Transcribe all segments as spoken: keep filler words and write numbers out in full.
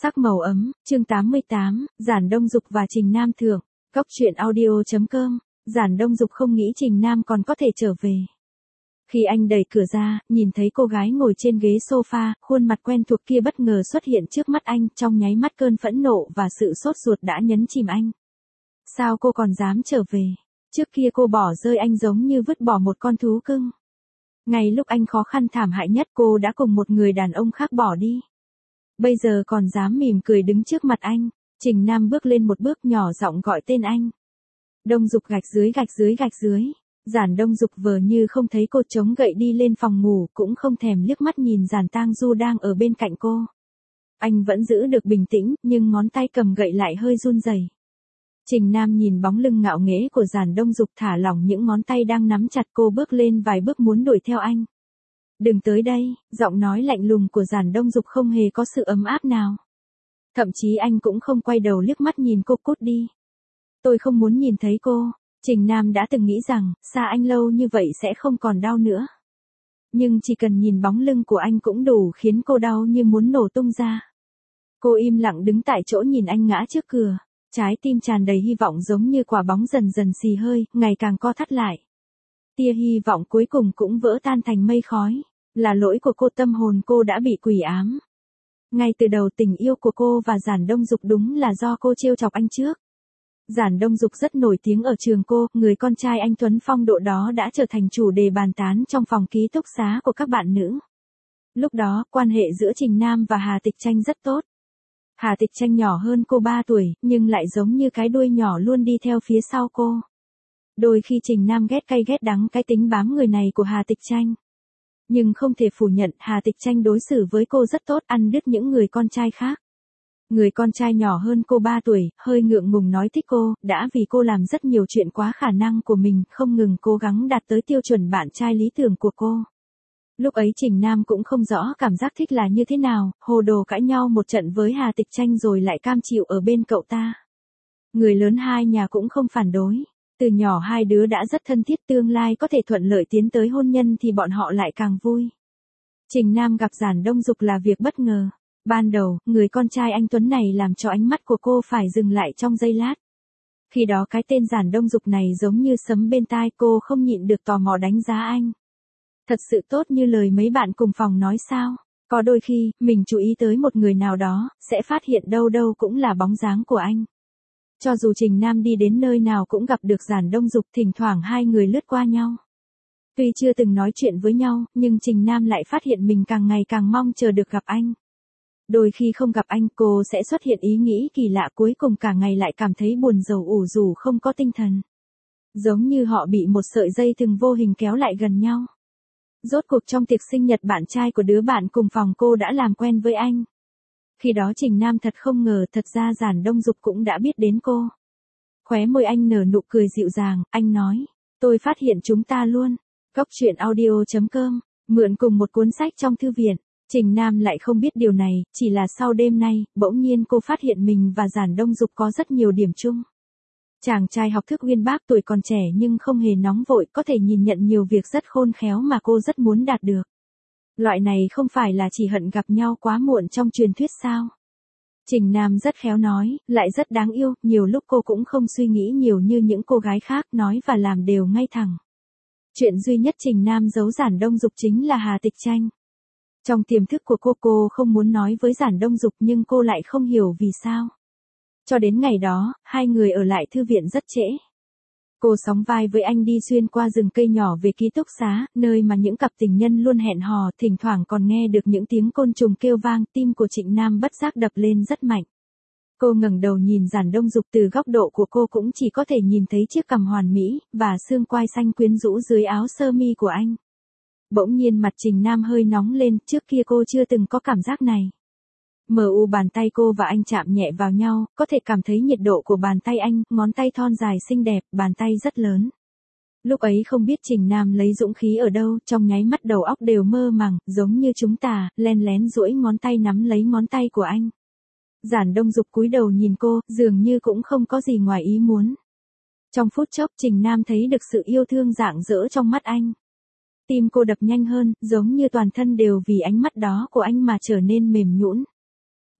Sắc màu ấm, chương tám mươi tám, Giản Đông Dục và Trình Nam thưởng. Góc truyện audio chấm com. Giản Đông Dục không nghĩ Trình Nam còn có thể trở về. Khi anh đẩy cửa ra, nhìn thấy cô gái ngồi trên ghế sofa, khuôn mặt quen thuộc kia bất ngờ xuất hiện trước mắt anh, trong nháy mắt cơn phẫn nộ và sự sốt ruột đã nhấn chìm anh. Sao cô còn dám trở về? Trước kia cô bỏ rơi anh giống như vứt bỏ một con thú cưng. Ngay lúc anh khó khăn thảm hại nhất cô đã cùng một người đàn ông khác bỏ đi. Bây giờ còn dám mỉm cười đứng trước mặt anh. Trình Nam bước lên một bước nhỏ giọng gọi tên anh. Đông Dục gạch dưới gạch dưới gạch dưới. Giản Đông Dục vờ như không thấy cô, chống gậy đi lên phòng ngủ, cũng không thèm liếc mắt nhìn Giản Tang Du đang ở bên cạnh cô. Anh vẫn giữ được bình tĩnh, nhưng ngón tay cầm gậy lại hơi run rẩy. Trình Nam nhìn bóng lưng ngạo nghễ của Giản Đông Dục, thả lỏng những ngón tay đang nắm chặt cô, bước lên vài bước muốn đuổi theo anh. Đừng tới đây, giọng nói lạnh lùng của Giản Đông Dục không hề có sự ấm áp nào. Thậm chí anh cũng không quay đầu liếc mắt nhìn cô, cút đi. Tôi không muốn nhìn thấy cô. Trình Nam đã từng nghĩ rằng, xa anh lâu như vậy sẽ không còn đau nữa. Nhưng chỉ cần nhìn bóng lưng của anh cũng đủ khiến cô đau như muốn nổ tung ra. Cô im lặng đứng tại chỗ nhìn anh ngã trước cửa. Trái tim tràn đầy hy vọng giống như quả bóng dần dần xì hơi, ngày càng co thắt lại. Tia hy vọng cuối cùng cũng vỡ tan thành mây khói. Là lỗi của cô, tâm hồn cô đã bị quỷ ám. Ngay từ đầu tình yêu của cô và Giản Đông Dục đúng là do cô trêu chọc anh trước. Giản Đông Dục rất nổi tiếng ở trường cô, người con trai anh tuấn phong độ đó đã trở thành chủ đề bàn tán trong phòng ký túc xá của các bạn nữ. Lúc đó, quan hệ giữa Trình Nam và Hà Tịch Tranh rất tốt. Hà Tịch Tranh nhỏ hơn cô ba tuổi, nhưng lại giống như cái đuôi nhỏ luôn đi theo phía sau cô. Đôi khi Trình Nam ghét cay ghét đắng cái tính bám người này của Hà Tịch Tranh. Nhưng không thể phủ nhận, Hà Tịch Tranh đối xử với cô rất tốt, ăn đứt những người con trai khác. Người con trai nhỏ hơn cô ba tuổi, hơi ngượng ngùng nói thích cô, đã vì cô làm rất nhiều chuyện quá khả năng của mình, không ngừng cố gắng đạt tới tiêu chuẩn bạn trai lý tưởng của cô. Lúc ấy Trình Nam cũng không rõ cảm giác thích là như thế nào, hồ đồ cãi nhau một trận với Hà Tịch Tranh rồi lại cam chịu ở bên cậu ta. Người lớn hai nhà cũng không phản đối. Từ nhỏ hai đứa đã rất thân thiết, tương lai có thể thuận lợi tiến tới hôn nhân thì bọn họ lại càng vui. Trình Nam gặp Giản Đông Dục là việc bất ngờ. Ban đầu, người con trai anh tuấn này làm cho ánh mắt của cô phải dừng lại trong giây lát. Khi đó cái tên Giản Đông Dục này giống như sấm bên tai, cô không nhịn được tò mò đánh giá anh. Thật sự tốt như lời mấy bạn cùng phòng nói sao? Có đôi khi, mình chú ý tới một người nào đó, sẽ phát hiện đâu đâu cũng là bóng dáng của anh. Cho dù Trình Nam đi đến nơi nào cũng gặp được Giản Đông Dục, thỉnh thoảng hai người lướt qua nhau. Tuy chưa từng nói chuyện với nhau, nhưng Trình Nam lại phát hiện mình càng ngày càng mong chờ được gặp anh. Đôi khi không gặp anh, cô sẽ xuất hiện ý nghĩ kỳ lạ, cuối cùng cả ngày lại cảm thấy buồn rầu ủ rũ không có tinh thần. Giống như họ bị một sợi dây thừng vô hình kéo lại gần nhau. Rốt cuộc trong tiệc sinh nhật bạn trai của đứa bạn cùng phòng cô đã làm quen với anh. Khi đó Trình Nam thật không ngờ, thật ra Giản Đông Dục cũng đã biết đến cô. Khóe môi anh nở nụ cười dịu dàng, anh nói, tôi phát hiện chúng ta luôn. Góc truyện audio chấm com, mượn cùng một cuốn sách trong thư viện. Trình Nam lại không biết điều này, chỉ là sau đêm nay, bỗng nhiên cô phát hiện mình và Giản Đông Dục có rất nhiều điểm chung. Chàng trai học thức uyên bác, tuổi còn trẻ nhưng không hề nóng vội, có thể nhìn nhận nhiều việc rất khôn khéo mà cô rất muốn đạt được. Loại này không phải là chỉ hận gặp nhau quá muộn trong truyền thuyết sao? Trình Nam rất khéo nói, lại rất đáng yêu, nhiều lúc cô cũng không suy nghĩ nhiều như những cô gái khác, nói và làm đều ngay thẳng. Chuyện duy nhất Trình Nam giấu Giản Đông Dục chính là Hà Tịch Tranh. Trong tiềm thức của cô, cô không muốn nói với Giản Đông Dục nhưng cô lại không hiểu vì sao. Cho đến ngày đó, hai người ở lại thư viện rất trễ. Cô sóng vai với anh đi xuyên qua rừng cây nhỏ về ký túc xá, nơi mà những cặp tình nhân luôn hẹn hò, thỉnh thoảng còn nghe được những tiếng côn trùng kêu vang, tim của Trịnh Nam bất giác đập lên rất mạnh. Cô ngẩng đầu nhìn Giản Đông Dục, từ góc độ của cô cũng chỉ có thể nhìn thấy chiếc cằm hoàn mỹ, và xương quai xanh quyến rũ dưới áo sơ mi của anh. Bỗng nhiên mặt Trình Nam hơi nóng lên, trước kia cô chưa từng có cảm giác này. Mờ u bàn tay cô và anh chạm nhẹ vào nhau, có thể cảm thấy nhiệt độ của bàn tay anh, ngón tay thon dài xinh đẹp, bàn tay rất lớn. Lúc ấy không biết Trình Nam lấy dũng khí ở đâu, trong nháy mắt đầu óc đều mơ màng, giống như chúng ta, len lén duỗi ngón tay nắm lấy ngón tay của anh. Giản Đông Dục cúi đầu nhìn cô, dường như cũng không có gì ngoài ý muốn. Trong phút chốc Trình Nam thấy được sự yêu thương rạng rỡ trong mắt anh. Tim cô đập nhanh hơn, giống như toàn thân đều vì ánh mắt đó của anh mà trở nên mềm nhũn.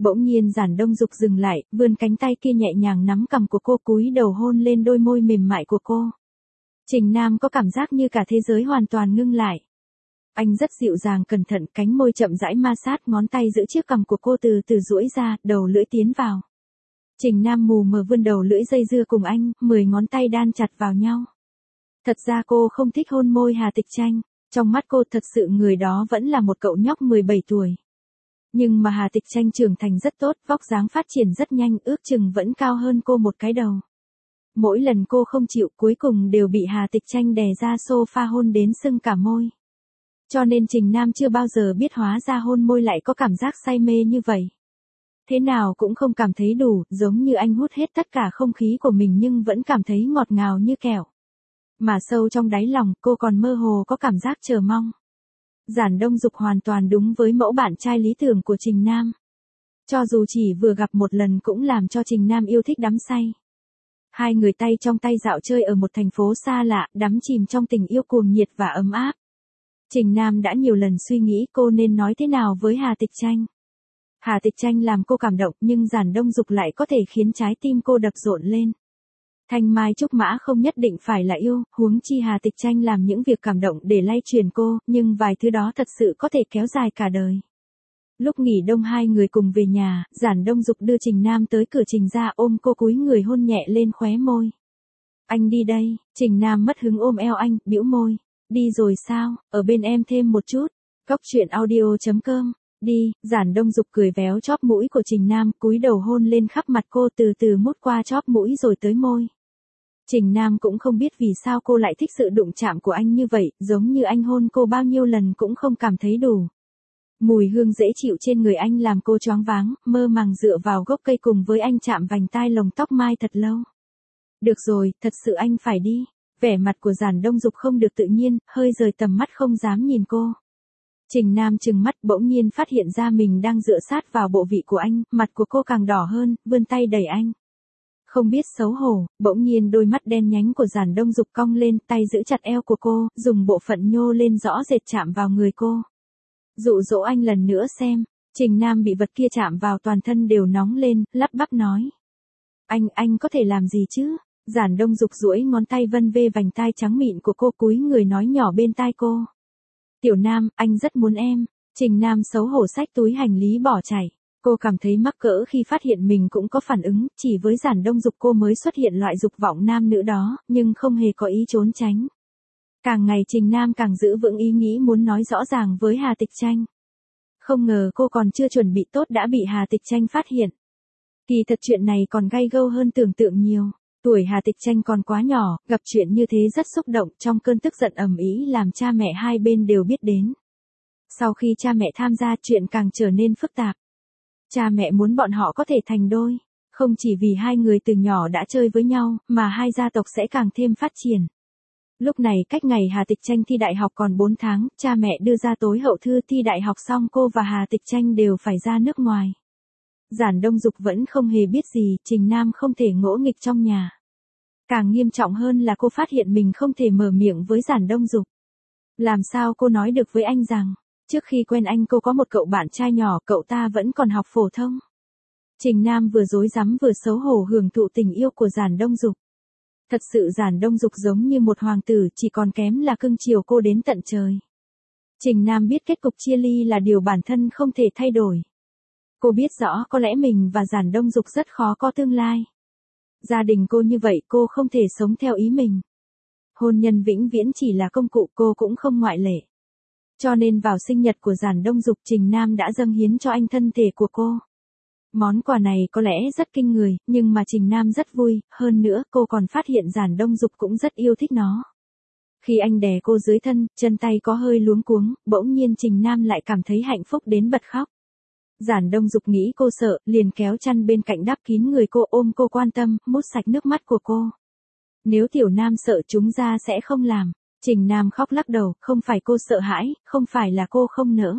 Bỗng nhiên Giản Đông Dục dừng lại, vươn cánh tay kia nhẹ nhàng nắm cằm của cô, cúi đầu hôn lên đôi môi mềm mại của cô. Trình Nam có cảm giác như cả thế giới hoàn toàn ngưng lại. Anh rất dịu dàng cẩn thận, cánh môi chậm rãi ma sát, ngón tay giữ chiếc cằm của cô từ từ duỗi ra, đầu lưỡi tiến vào. Trình Nam mù mờ vươn đầu lưỡi dây dưa cùng anh, mười ngón tay đan chặt vào nhau. Thật ra cô không thích hôn môi Hà Tịch Tranh, trong mắt cô thật sự người đó vẫn là một cậu nhóc mười bảy tuổi. Nhưng mà Hà Tịch Tranh trưởng thành rất tốt, vóc dáng phát triển rất nhanh, ước chừng vẫn cao hơn cô một cái đầu. Mỗi lần cô không chịu, cuối cùng đều bị Hà Tịch Tranh đè ra sofa hôn đến sưng cả môi. Cho nên Trình Nam chưa bao giờ biết hóa ra hôn môi lại có cảm giác say mê như vậy. Thế nào cũng không cảm thấy đủ, giống như anh hút hết tất cả không khí của mình nhưng vẫn cảm thấy ngọt ngào như kẹo. Mà sâu trong đáy lòng, cô còn mơ hồ có cảm giác chờ mong. Giản Đông Dục hoàn toàn đúng với mẫu bạn trai lý tưởng của Trình Nam. Cho dù chỉ vừa gặp một lần cũng làm cho Trình Nam yêu thích đắm say. Hai người tay trong tay dạo chơi ở một thành phố xa lạ, đắm chìm trong tình yêu cuồng nhiệt và ấm áp. Trình Nam đã nhiều lần suy nghĩ cô nên nói thế nào với Hà Tịch Tranh. Hà Tịch Tranh làm cô cảm động nhưng Giản Đông Dục lại có thể khiến trái tim cô đập rộn lên. Thanh mai trúc mã không nhất định phải là yêu, huống chi Hà Tịch Tranh làm những việc cảm động để lay truyền cô, nhưng vài thứ đó thật sự có thể kéo dài cả đời. Lúc nghỉ đông hai người cùng về nhà, Giản Đông Dục đưa Trình Nam tới cửa Trình ra, ôm cô cúi người hôn nhẹ lên khóe môi. Anh đi đây, Trình Nam mất hứng ôm eo anh, bĩu môi. Đi rồi sao, ở bên em thêm một chút. Cóc truyện audio chấm com. Đi, Giản Đông Dục cười véo chóp mũi của Trình Nam, cúi đầu hôn lên khắp mặt cô, từ từ mút qua chóp mũi rồi tới môi. Trình Nam cũng không biết vì sao cô lại thích sự đụng chạm của anh như vậy, giống như anh hôn cô bao nhiêu lần cũng không cảm thấy đủ. Mùi hương dễ chịu trên người anh làm cô choáng váng, mơ màng dựa vào gốc cây cùng với anh chạm vành tai lồng tóc mai thật lâu. Được rồi, thật sự anh phải đi. Vẻ mặt của Giản Đông Dục không được tự nhiên, hơi rời tầm mắt không dám nhìn cô. Trình Nam trừng mắt, bỗng nhiên phát hiện ra mình đang dựa sát vào bộ vị của anh, mặt của cô càng đỏ hơn, vươn tay đẩy anh. Không biết xấu hổ, bỗng nhiên đôi mắt đen nhánh của Giản Đông Dục cong lên, tay giữ chặt eo của cô, dùng bộ phận nhô lên rõ rệt chạm vào người cô. Dụ dỗ anh lần nữa xem. Trình Nam bị vật kia chạm vào toàn thân đều nóng lên, lắp bắp nói. Anh, anh có thể làm gì chứ? Giản Đông Dục duỗi ngón tay vân vê vành tai trắng mịn của cô, cúi người nói nhỏ bên tai cô. Tiểu Nam, anh rất muốn em. Trình Nam xấu hổ xách túi hành lý bỏ chạy. Cô cảm thấy mắc cỡ khi phát hiện mình cũng có phản ứng, chỉ với Giản Đông Dục cô mới xuất hiện loại dục vọng nam nữ đó, nhưng không hề có ý trốn tránh. Càng ngày Trình Nam càng giữ vững ý nghĩ muốn nói rõ ràng với Hà Tịch Tranh. Không ngờ cô còn chưa chuẩn bị tốt đã bị Hà Tịch Tranh phát hiện. Kỳ thật chuyện này còn gay gâu hơn tưởng tượng nhiều. Tuổi Hà Tịch Tranh còn quá nhỏ, gặp chuyện như thế rất xúc động, trong cơn tức giận ầm ĩ làm cha mẹ hai bên đều biết đến. Sau khi cha mẹ tham gia, chuyện càng trở nên phức tạp. Cha mẹ muốn bọn họ có thể thành đôi, không chỉ vì hai người từ nhỏ đã chơi với nhau, mà hai gia tộc sẽ càng thêm phát triển. Lúc này cách ngày Hà Tịch Tranh thi đại học còn bốn tháng, cha mẹ đưa ra tối hậu thư thi đại học xong cô và Hà Tịch Tranh đều phải ra nước ngoài. Giản Đông Dục vẫn không hề biết gì, Trình Nam không thể ngỗ nghịch trong nhà. Càng nghiêm trọng hơn là cô phát hiện mình không thể mở miệng với Giản Đông Dục. Làm sao cô nói được với anh rằng, trước khi quen anh cô có một cậu bạn trai nhỏ, cậu ta vẫn còn học phổ thông. Trình Nam vừa rối rắm vừa xấu hổ hưởng thụ tình yêu của Giản Đông Dục. Thật sự Giản Đông Dục giống như một hoàng tử, chỉ còn kém là cưng chiều cô đến tận trời. Trình Nam biết kết cục chia ly là điều bản thân không thể thay đổi. Cô biết rõ có lẽ mình và Giản Đông Dục rất khó có tương lai. Gia đình cô như vậy cô không thể sống theo ý mình. Hôn nhân vĩnh viễn chỉ là công cụ, cô cũng không ngoại lệ. Cho nên vào sinh nhật của Giản Đông Dục, Trình Nam đã dâng hiến cho anh thân thể của cô. Món quà này có lẽ rất kinh người, nhưng mà Trình Nam rất vui, hơn nữa cô còn phát hiện Giản Đông Dục cũng rất yêu thích nó. Khi anh đè cô dưới thân, chân tay có hơi luống cuống, bỗng nhiên Trình Nam lại cảm thấy hạnh phúc đến bật khóc. Giản Đông Dục nghĩ cô sợ, liền kéo chăn bên cạnh đắp kín người cô, ôm cô quan tâm, mút sạch nước mắt của cô. Nếu Tiểu Nam sợ chúng ra sẽ không làm. Trình Nam khóc lắc đầu, không phải cô sợ hãi, không phải là cô không nỡ.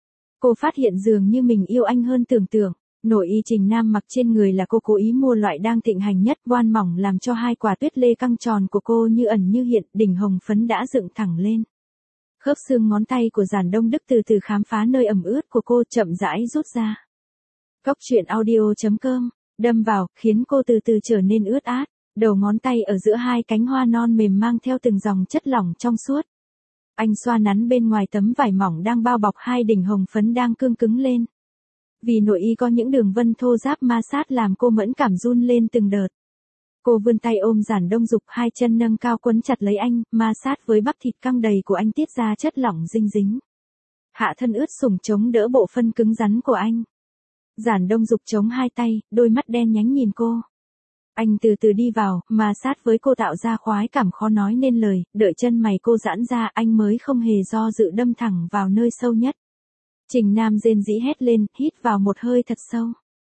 Cô phát hiện dường như mình yêu anh hơn tưởng tượng. Nội y Trình Nam mặc trên người là cô cố ý mua loại đang thịnh hành nhất, voan mỏng làm cho hai quả tuyết lê căng tròn của cô như ẩn như hiện, đỉnh hồng phấn đã dựng thẳng lên. Khớp xương ngón tay của Giản Đông Đức từ từ khám phá nơi ẩm ướt của cô, chậm rãi rút ra. Cốc truyện audio chấm com, đâm vào, khiến cô từ từ trở nên ướt át, đầu ngón tay ở giữa hai cánh hoa non mềm mang theo từng dòng chất lỏng trong suốt. Anh xoa nắn bên ngoài tấm vải mỏng đang bao bọc hai đỉnh hồng phấn đang cương cứng lên. Vì nội y có những đường vân thô ráp ma sát làm cô mẫn cảm run lên từng đợt. Cô vươn tay ôm Giản Đông Dục, hai chân nâng cao quấn chặt lấy anh, ma sát với bắp thịt căng đầy của anh tiết ra chất lỏng dinh dính. Hạ thân ướt sũng chống đỡ bộ phân cứng rắn của anh. Giản Đông Dục chống hai tay, đôi mắt đen nhánh nhìn cô. Anh từ từ đi vào, ma sát với cô tạo ra khoái cảm khó nói nên lời, đợi chân mày cô giãn ra anh mới không hề do dự đâm thẳng vào nơi sâu nhất. Trình Nam rên rỉ hét lên, hít vào một hơi thật sâu.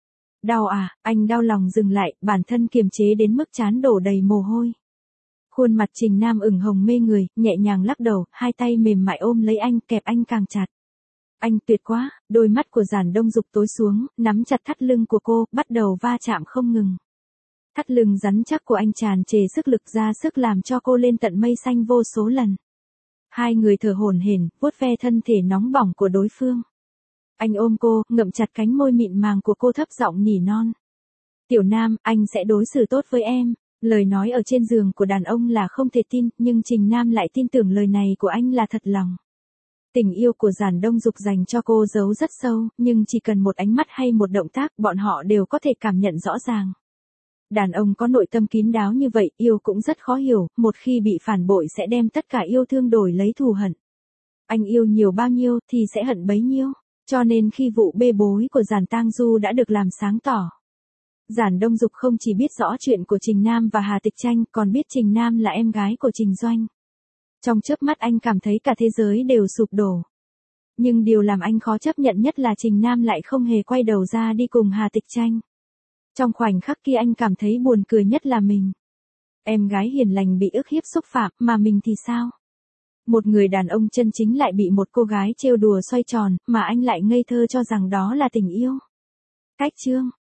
Đau à, anh đau lòng dừng lại, bản thân kiềm chế đến mức trán đổ đầy mồ hôi. Khuôn mặt Trình Nam ửng hồng mê người, nhẹ nhàng lắc đầu, hai tay mềm mại ôm lấy anh, kẹp anh càng chặt. Anh tuyệt quá, đôi mắt của Giản Đông Dục tối xuống, nắm chặt thắt lưng của cô, bắt đầu va chạm không ngừng. Thắt lưng rắn chắc của anh tràn trề sức lực ra sức làm cho cô lên tận mây xanh vô số lần. Hai người thở hổn hển, vuốt ve thân thể nóng bỏng của đối phương. Anh ôm cô, ngậm chặt cánh môi mịn màng của cô thấp giọng nỉ non. Tiểu Nam, anh sẽ đối xử tốt với em. Lời nói ở trên giường của đàn ông là không thể tin, nhưng Trình Nam lại tin tưởng lời này của anh là thật lòng. Tình yêu của Giản Đông Dục dành cho cô giấu rất sâu, nhưng chỉ cần một ánh mắt hay một động tác, bọn họ đều có thể cảm nhận rõ ràng. Đàn ông có nội tâm kín đáo như vậy, yêu cũng rất khó hiểu, một khi bị phản bội sẽ đem tất cả yêu thương đổi lấy thù hận. Anh yêu nhiều bao nhiêu thì sẽ hận bấy nhiêu, cho nên khi vụ bê bối của Giản Tang Du đã được làm sáng tỏ. Giản Đông Dục không chỉ biết rõ chuyện của Trình Nam và Hà Tịch Tranh, còn biết Trình Nam là em gái của Trình Doanh. Trong chớp mắt anh cảm thấy cả thế giới đều sụp đổ. Nhưng điều làm anh khó chấp nhận nhất là Trình Nam lại không hề quay đầu ra đi cùng Hà Tịch Tranh. Trong khoảnh khắc kia anh cảm thấy buồn cười nhất là mình. Em gái hiền lành bị ức hiếp xúc phạm, mà mình thì sao? Một người đàn ông chân chính lại bị một cô gái trêu đùa xoay tròn, mà anh lại ngây thơ cho rằng đó là tình yêu. Cách chương